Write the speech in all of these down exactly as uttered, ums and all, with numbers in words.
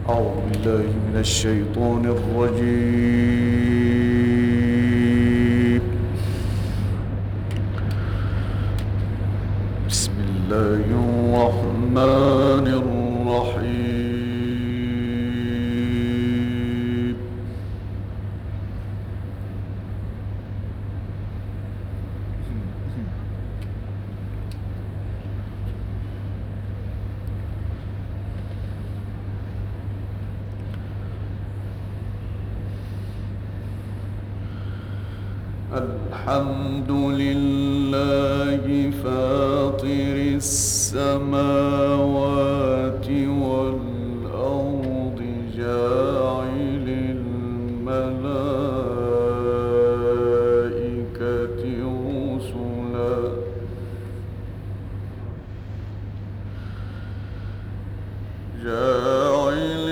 أعوذ بالله من الشيطان الرجيم. بسم الله الرحمن الرحيم. الحمد لله فاطر السماوات والأرض جاعل الملائكة رسلا جاعل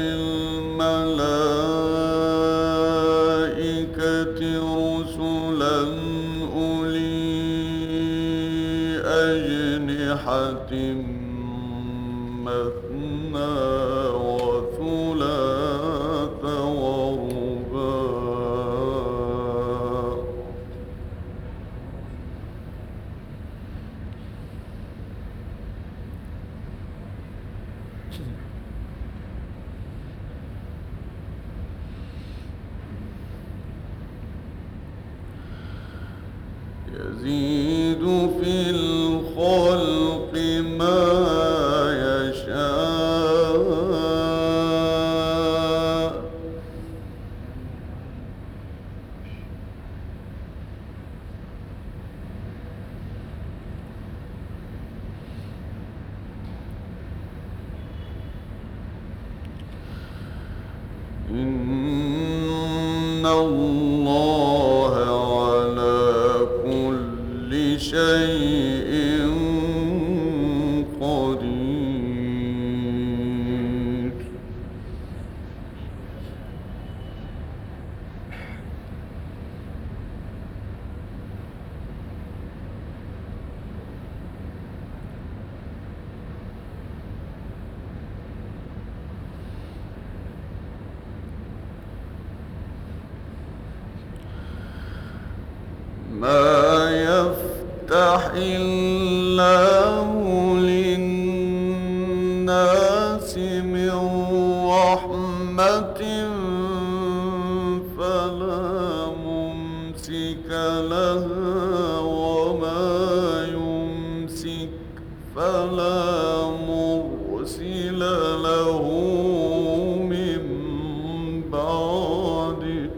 الملائكة رسلا أولي أجنحة مثنى وثلاث ورباع يزيد في الخلق ما يشاء إن الله على كل شيء قدير. ما يفتح الله للناس من رحمة فلا ممسك لها وما يمسك فلا مرسل له من بعده.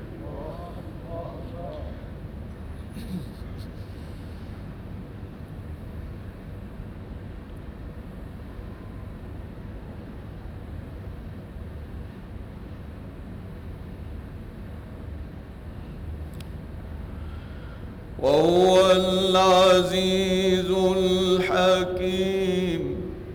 وهو العزيز الحكيم.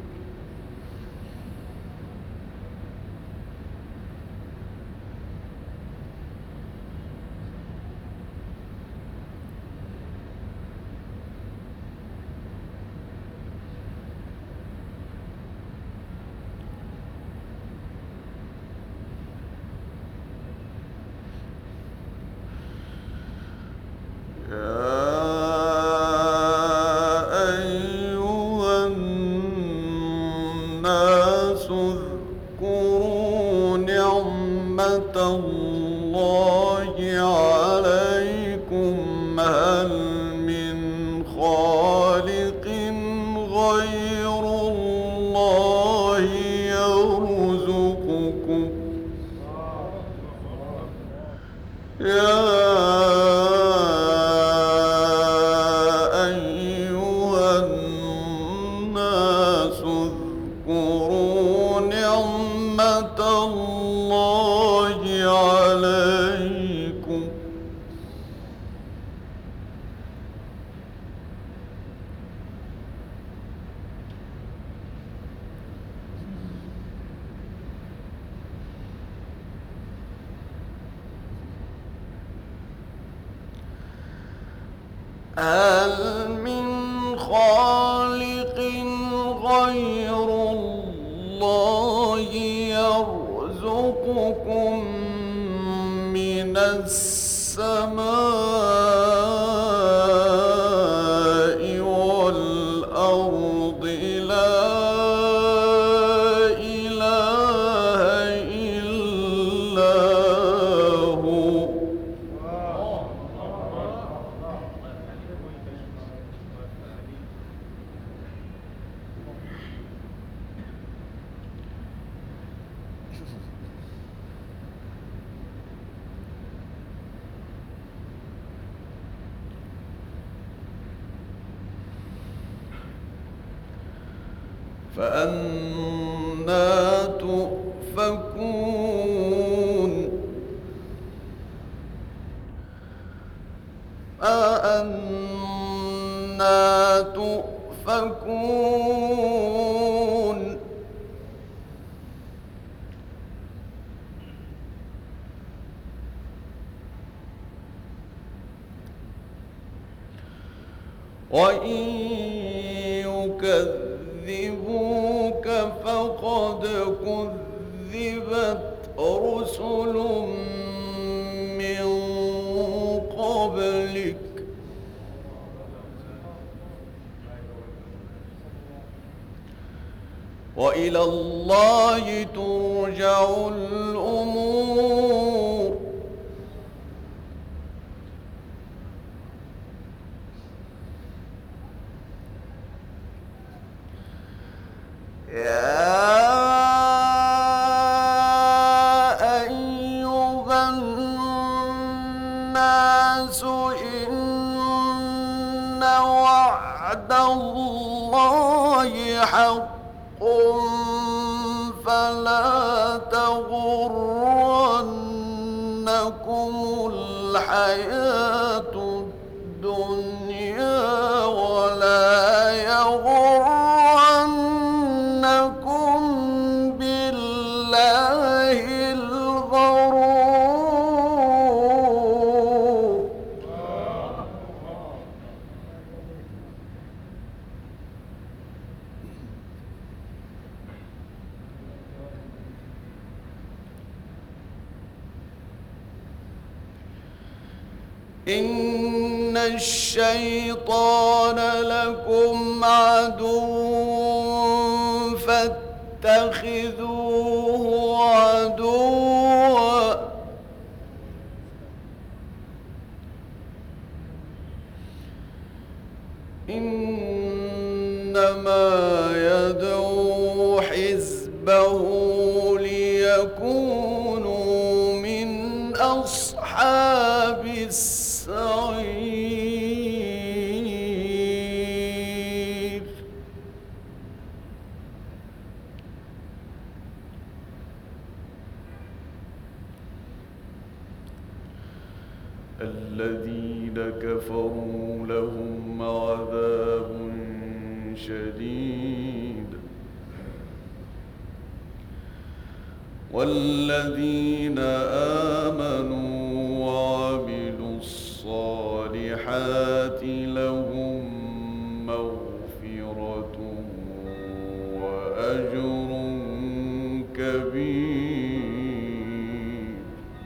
الناس اذكروا نعمة الله عليكم هل من خالق غير الله يرزقكم يا الله عليكم هل من خالق غير الله يرزقكم فأنى تؤفكون فأنى تؤفكون وإن يكذبوك فقد كذبت رسل من قبلك وإلى الله ترجع الأمور يا أيها الناس إن وعد الله حق فلا تغرنكم الحياة الدنيا ولا يغرنكم بالله الغرور إن الشيطان لكم عدو فاتخذوه عدوا إنما يدعو حزبه ليكونوا من أصحاب السعير الذين كفروا لهم عذاب شديد والذين آمنوا وعملوا الصالحات لهم مغفرة وأجر كبير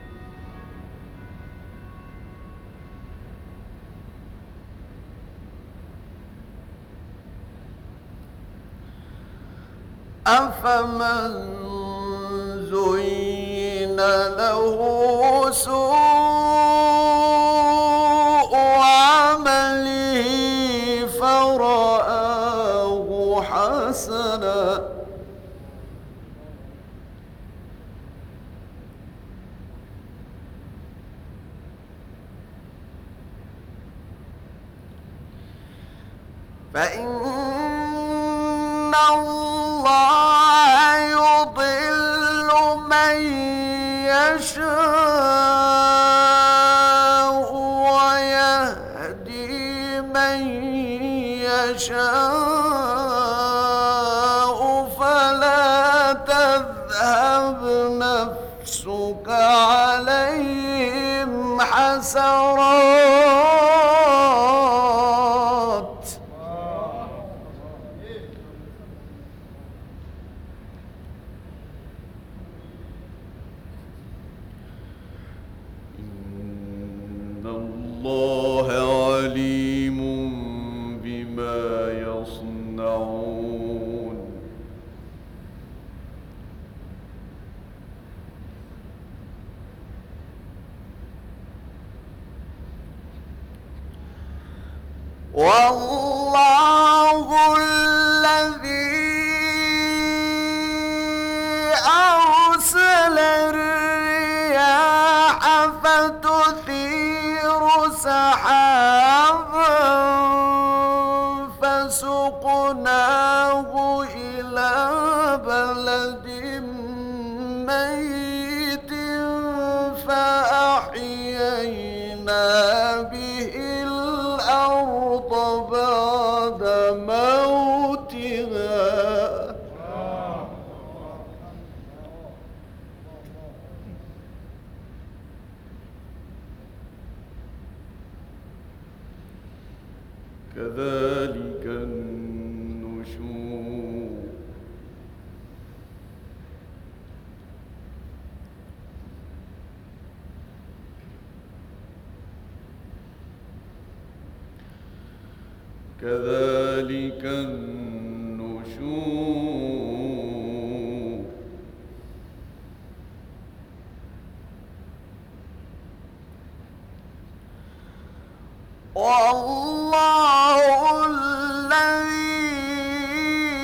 أفمن زين له سوء عمله فرآه حسنا فإن الله يضل من يشاء ويهدي من يشاء فلا تذهب نفسك عليهم حسرات إن الله عليم بما يصنعون والله الذي أرسل الرياح فتثير سحابا فسقناه فسقناه إلى بلد ميت فأحيينا به الأرض بعد موتها كذلك النشور كذلك النشور والله الذي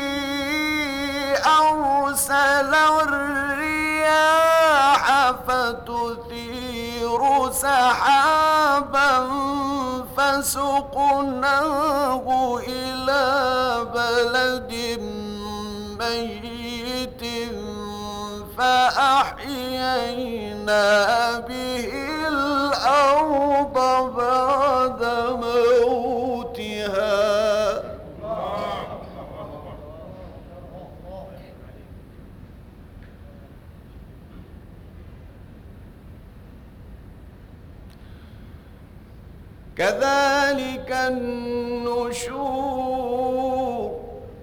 أرسل الرياح فتثير سحابا فسقناه إلى بلد ميت فأحيينا به الأرض بعد موتها كذلك النشور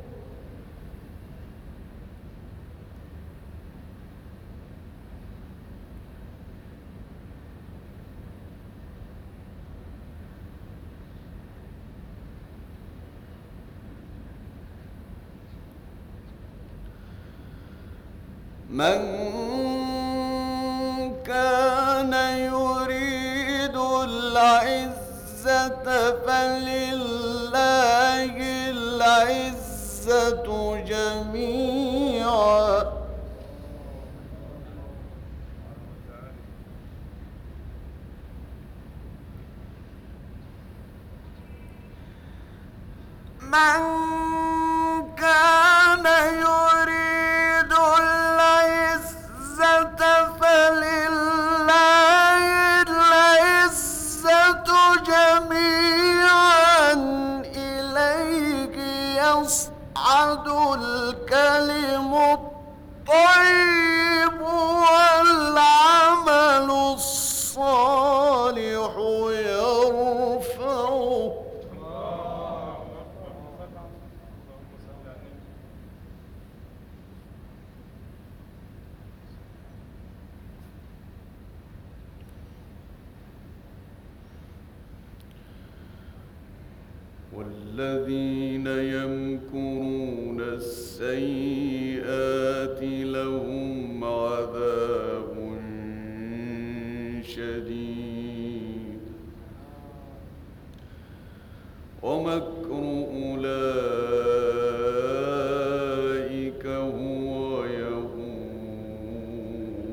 من كان يريد العزة فلله العزة جميعا من كان يريد العزة فلله العزة جميعا إليه يصعد الكلم الطيب والعمل الصالح يرفعه والذين يمكرون السيئات لهم عذاب شديد ومكر أولئك هو يبور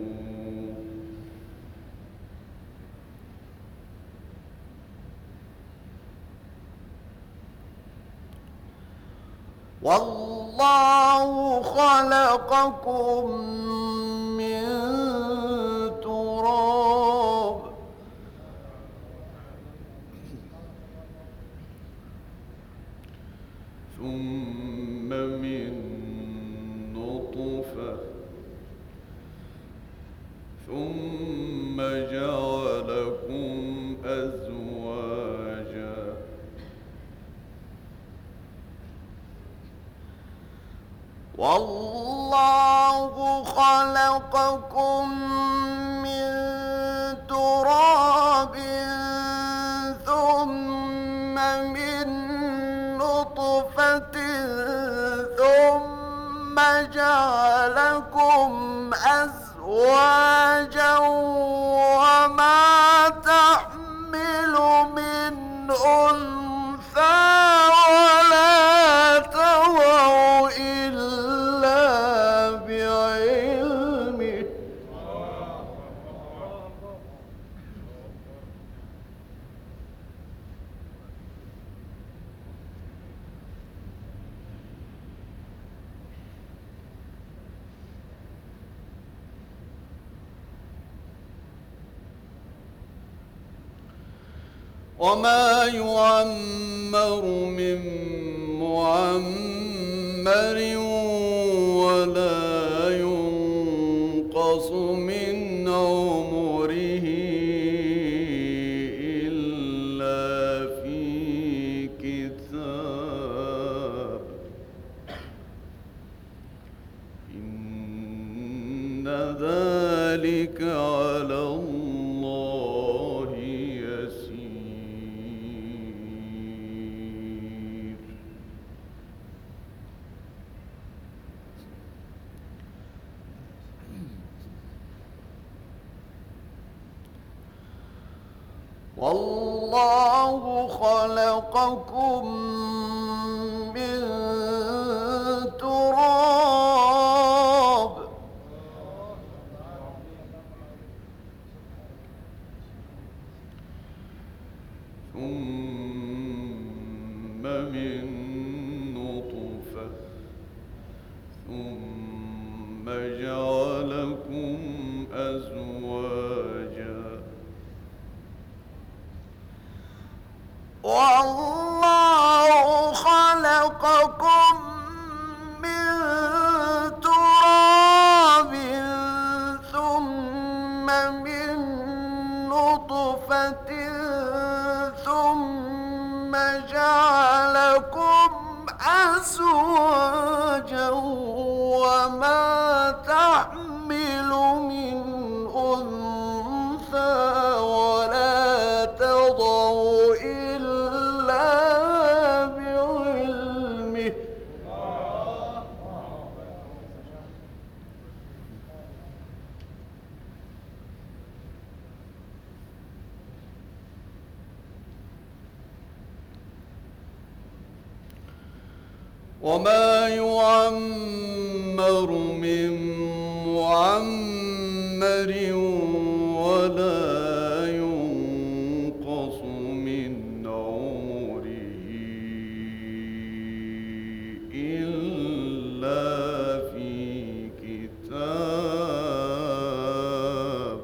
والله خلقكم من تراب ثم من نطفة ثم جعلكم أزواجا والله خلقكم من تراب ثم من نطفة ثم جعلكم أزواجا وما تحمل من أنثى ولا تضع إلا بعلمه وما يعمر من معمر ولا ينقص من عمره إلا في كتاب إن ذلك على الله يسير. والله خلقكم من تراب ثم من نطفة ثم جعلكم أزواجا والله خلقكم من تراب ثم من نطفة ثم جعلكم أزواجا وما تحمل من أنثى ولا تضع إلا بعلمه وما يعمر من معمر ولا ينقص من عمره إلا في كتاب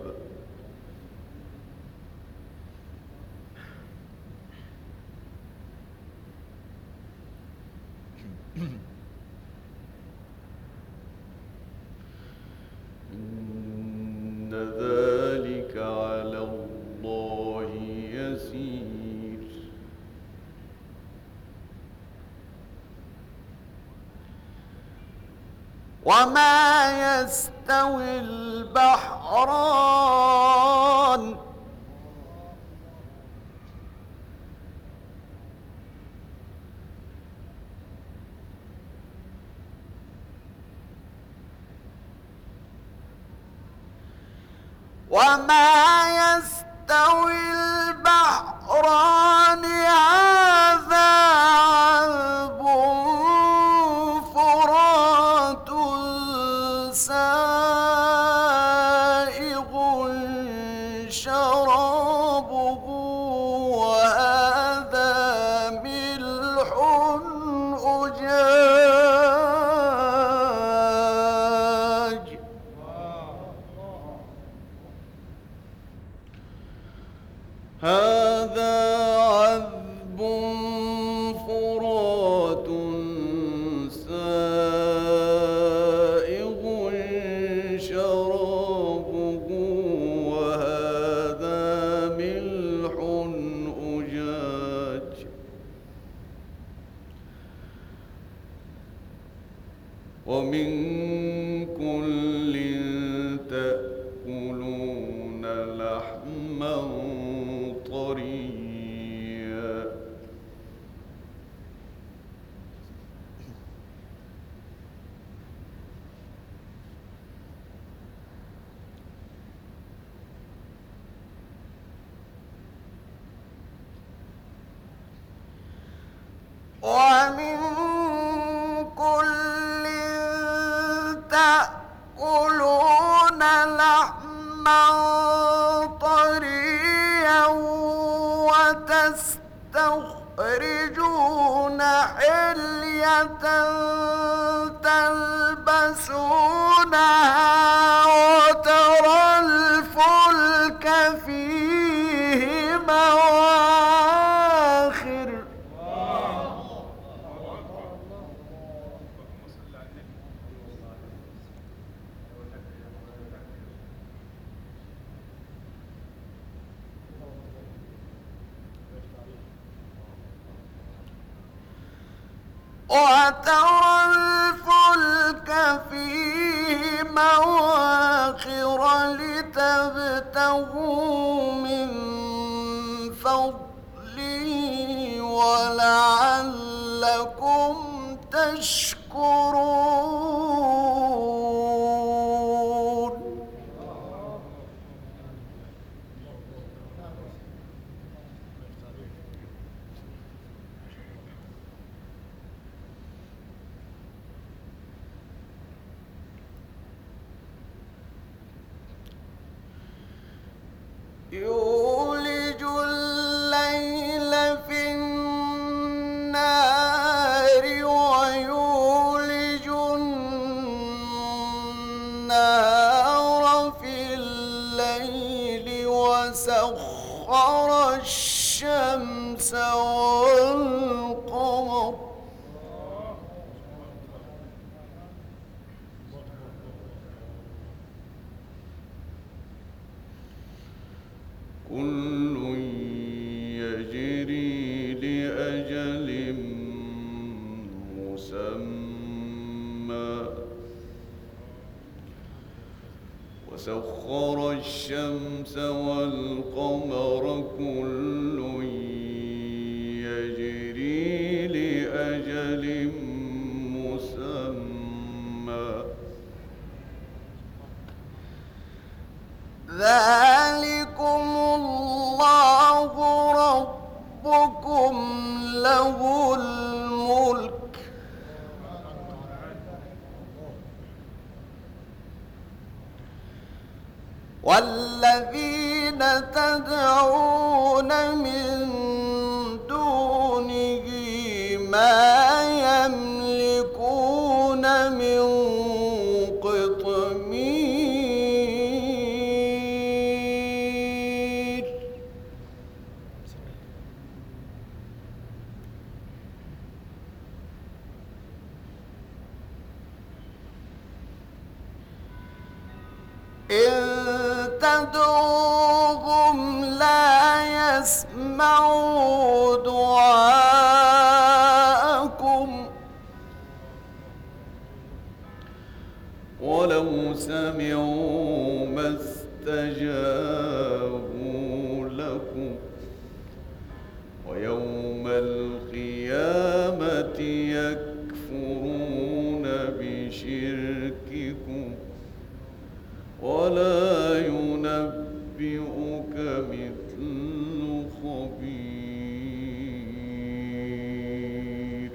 إن ذلك على الله يسير. وما يستوي البحران وما يستوي البحران هذا عذب فرات سائغ شرابه وهذا ملح أجاج هذا عذب فرات سائغ شرابه وهذا ملح أجاج ومن كل تأكلون لحما طريا ومن كل تأكلون لحما طريا وتستخرجون حلية تلبسونها وترى الفلك فيه مواخر وترى الفلك فيه مواخر لتبتغوا من فضله ولعلكم تشكرون. يولج الليل في النهار ويولج النهار في الليل وسخر الشمس والقمر كل يجري لأجل مسمى وسخر الشمس والقمر كل يجري لأجل مسمى ذلكم الله ربكم له الملك والذين تدعون من دونه ما يملكون من قطمير إن تدعوهم لا يسمعوا دعاءكم ولو سمعوا ما استجابوا لكم ويوم القيامة يكفرون بشرككم ولا ينبئك مثل خبير.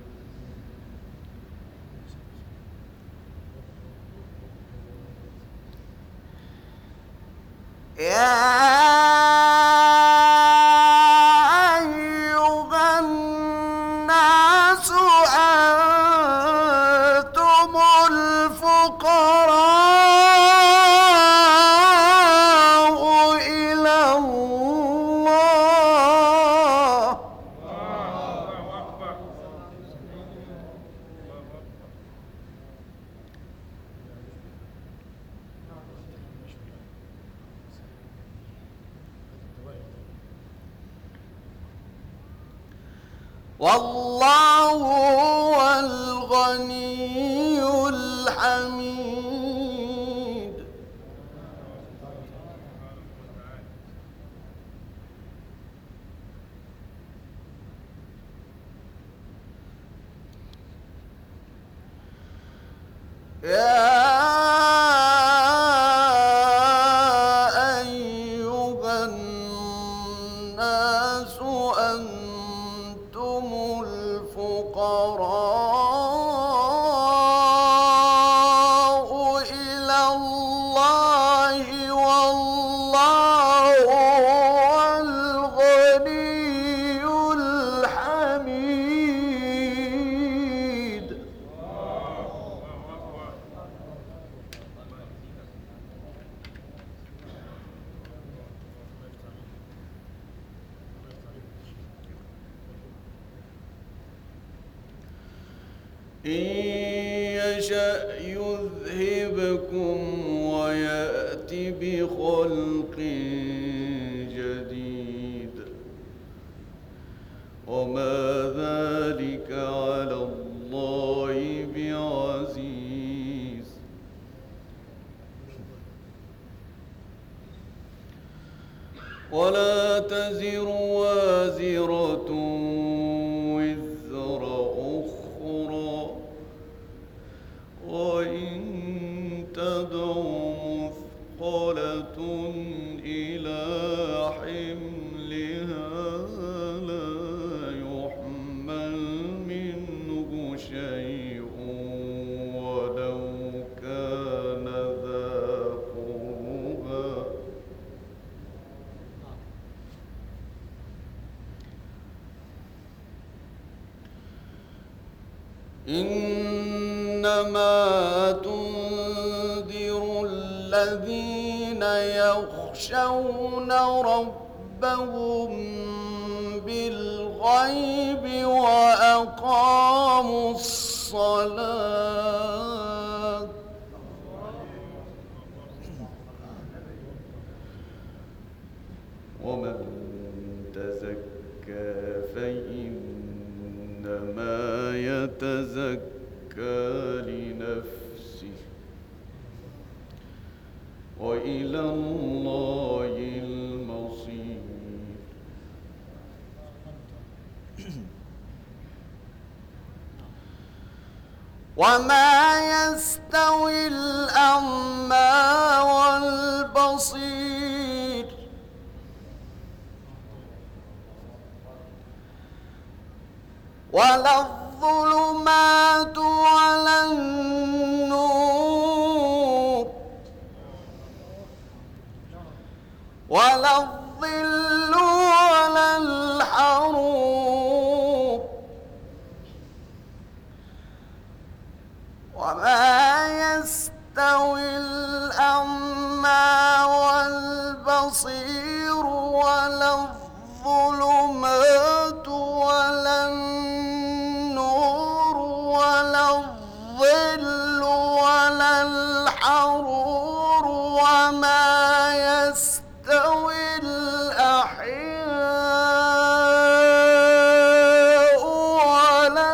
يا أيها الناس أنتم الفقراء والله هو الغني الحميد. يا أيها الناس أنتم الفقراء إلى الله والله هو الغني الحميد. إن يشأ يذهبكم ويأتي بخلق جديد وما ذلك على الله ولا تزر وازرة وزر أخرى وإن تدع مثقلة إلى حملها لا يحمل منه شيء ولو كان ذا قربى إنما تنذر الذين يخشون ربهم بالغيب وأقاموا الصلاة ومن تزكى فإنما يتزكى لنفسه وإلى الله المصير وما يستوي الأعمى والبصير ولا الظلمات ولا النور ولا الظل ولا الحرور وما يستوي الأعمى والبصير ولا الظلمات ولا النور ولا الظل ولا الحرور وما يستوي الأحياء ولا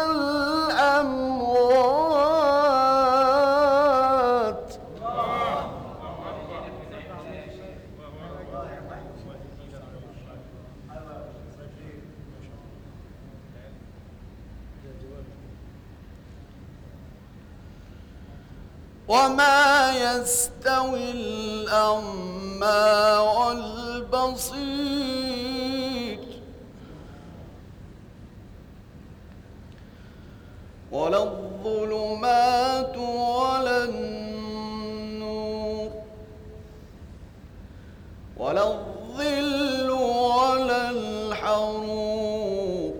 الأموات وما يستوي الأعمى والبصير ولا الظلمات ولا النور ولا الظل ولا الحرور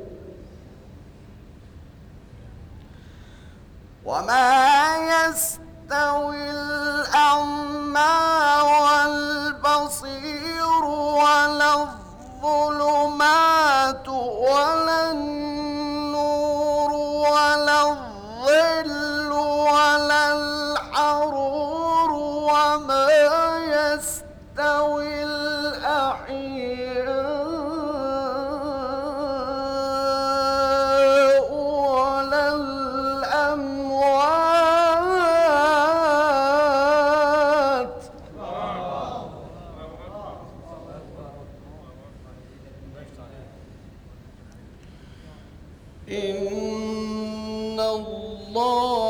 وما يستوي الأعمى والبصير ولا الظلمات ولا النور ولا الظل ولا الحرور وما يستوي الأحياء ولا الأموات إن الله